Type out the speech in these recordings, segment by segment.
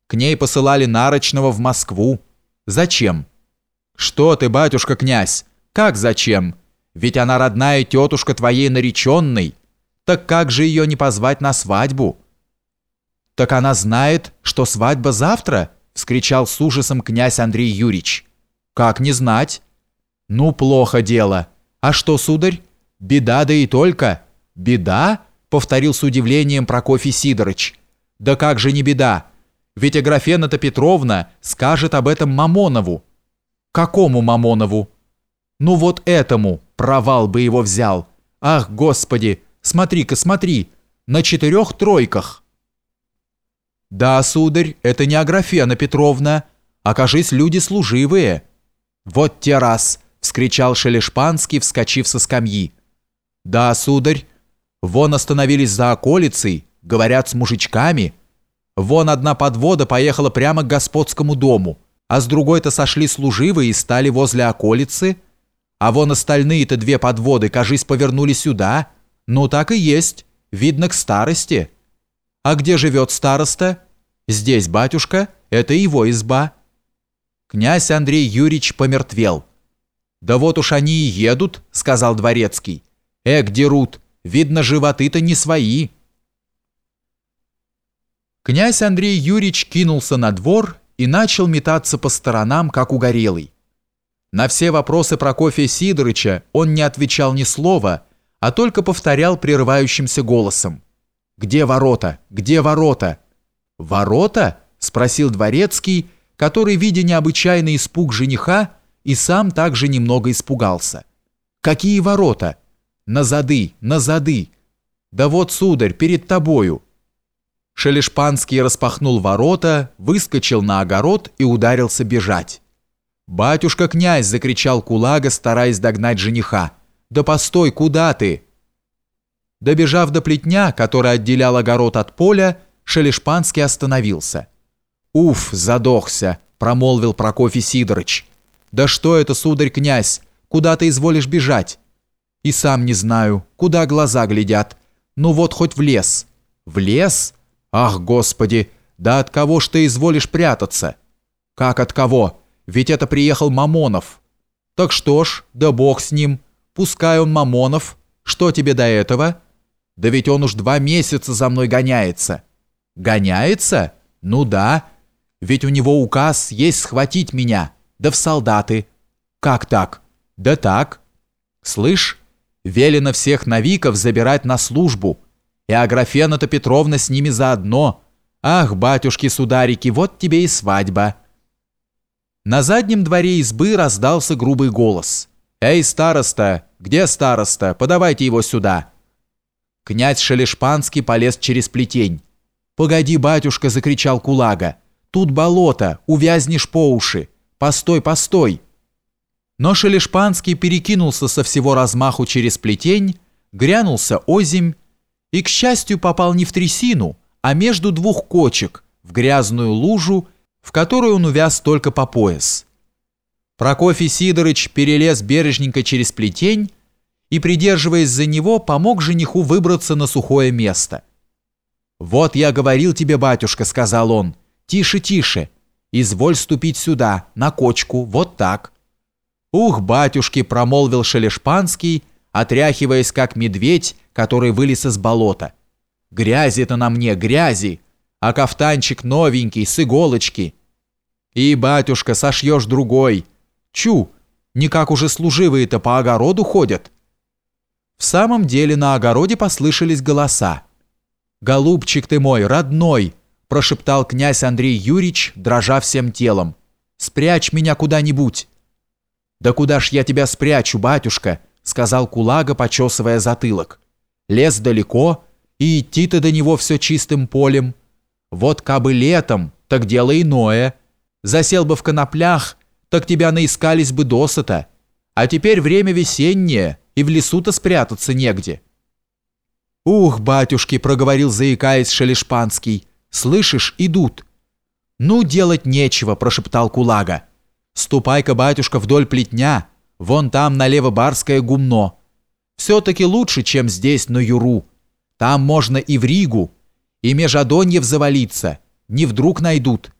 К ней посылали нарочного в Москву. Зачем? Что ты, батюшка-князь? Как зачем? Ведь она родная тетушка твоей нареченной. Так как же ее не позвать на свадьбу? Так она знает, что свадьба завтра? Вскричал с ужасом князь Андрей Юрьевич. Как не знать? Ну, плохо дело. А что, сударь? Беда, да и только. Беда? Повторил с удивлением Прокофий Сидорыч. Да как же не беда? Ведь Аграфена-то Петровна скажет об этом Мамонову. Какому Мамонову? Ну вот этому, провал бы его взял. Ах, Господи, смотри-ка, смотри, на 4 тройках. Да, сударь, это не Аграфена Петровна, окажись, люди служивые. Вот те раз, вскричал Шелешпанский, вскочив со скамьи. Да, сударь, вон остановились за околицей, говорят с мужичками. Вон одна подвода поехала прямо к господскому дому, а с другой-то сошли служивые и стали возле околицы, а вон остальные-то 2 подводы, кажись, повернули сюда. Ну так и есть, видно, к старости. А где живет староста? Здесь, батюшка, это его изба. Князь Андрей Юрьевич помертвел. Да вот уж они и едут, сказал дворецкий. Эк, дерут, видно, животы-то не свои. Князь Андрей Юрьевич кинулся на двор и начал метаться по сторонам, как угорелый. На все вопросы Прокофия Сидорыча он не отвечал ни слова, а только повторял прерывающимся голосом. «Где ворота? Где ворота?» «Ворота?» – спросил дворецкий, который, видя необычайный испуг жениха, и сам также немного испугался. «Какие ворота?» «Назады, назады!» «Да вот, сударь, перед тобою!» Шелешпанский распахнул ворота, выскочил на огород и ударился бежать. «Батюшка-князь!» – закричал Кулага, стараясь догнать жениха. «Да постой, куда ты?» Добежав до плетня, который отделял огород от поля, Шелешпанский остановился. «Уф, задохся!» – промолвил Прокофий Сидорыч. «Да что это, сударь-князь? Куда ты изволишь бежать?» «И сам не знаю, куда глаза глядят. Ну вот хоть в лес». «В лес? Ах, Господи! Да от кого ж ты изволишь прятаться?» «Как от кого? Ведь это приехал Мамонов». «Так что ж, да бог с ним. Пускай он Мамонов. Что тебе до этого?» «Да ведь он уж 2 месяца за мной гоняется». «Гоняется? Ну да. Ведь у него указ есть схватить меня, да в солдаты». «Как так?» «Да так. Слышь, велено всех новиков забирать на службу, и Аграфена-то Петровна с ними заодно. Ах, батюшки-сударики, вот тебе и свадьба». На заднем дворе избы раздался грубый голос. «Эй, староста! Где староста? Подавайте его сюда!» Князь Шелешпанский полез через плетень. «Погоди, батюшка!» – закричал Кулага. «Тут болото, увязнешь по уши! Постой, постой!» Но Шелешпанский перекинулся со всего размаху через плетень, грянулся озимь и, к счастью, попал не в трясину, а между 2 кочек, в грязную лужу, в которую он увяз только по пояс. Прокофий Сидорыч перелез бережненько через плетень и, придерживаясь за него, помог жениху выбраться на сухое место. «Вот я говорил тебе, батюшка», — сказал он, — «тише, тише, изволь ступить сюда, на кочку, вот так». «Ух, батюшки», — промолвил Шелешпанский, отряхиваясь, как медведь, который вылез из болота. «Грязи-то на мне, грязи, а кафтанчик новенький, с иголочки. И, батюшка, сошьешь другой. Чу, никак уже служивые-то по огороду ходят». В самом деле на огороде послышались голоса. «Голубчик ты мой, родной!» – прошептал князь Андрей Юрьевич, дрожа всем телом. «Спрячь меня куда-нибудь!» «Да куда ж я тебя спрячу, батюшка?» – сказал Кулага, почесывая затылок. «Лес далеко, и идти-то до него все чистым полем. Вот кабы летом, так дело иное. Засел бы в коноплях, так тебя наискались бы досыта. А теперь время весеннее, и в лесу-то спрятаться негде». «Ух, батюшки!» – проговорил, заикаясь, Шелешпанский. «Слышишь, идут». «Ну, делать нечего», – прошептал Кулага. «Ступай-ка, батюшка, вдоль плетня, вон там налево барское гумно. Все-таки лучше, чем здесь, на Юру. Там можно и в Ригу, и меж Адоньев завалиться, не вдруг найдут.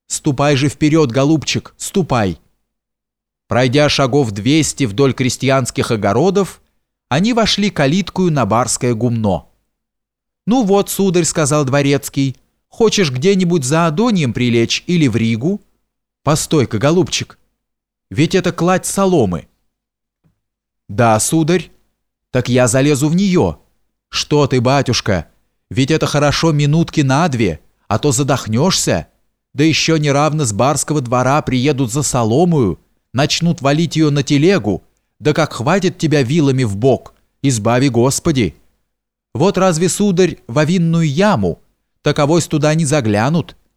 Ступай же вперед, голубчик, ступай. Пройдя шагов 200 вдоль крестьянских огородов, они вошли калиткою на барское гумно. «Ну вот, сударь, — сказал дворецкий, — хочешь где-нибудь за Адонием прилечь или в Ригу? Постой-ка, голубчик, ведь это кладь соломы». «Да, сударь, так я залезу в нее». «Что ты, батюшка, ведь это хорошо минутки на две, а то задохнешься, да еще неравно с барского двора приедут за соломою, начнут валить ее на телегу, да как хватит тебя вилами в бок, избави Господи. Вот разве, сударь, во винную яму, таковось туда не заглянут,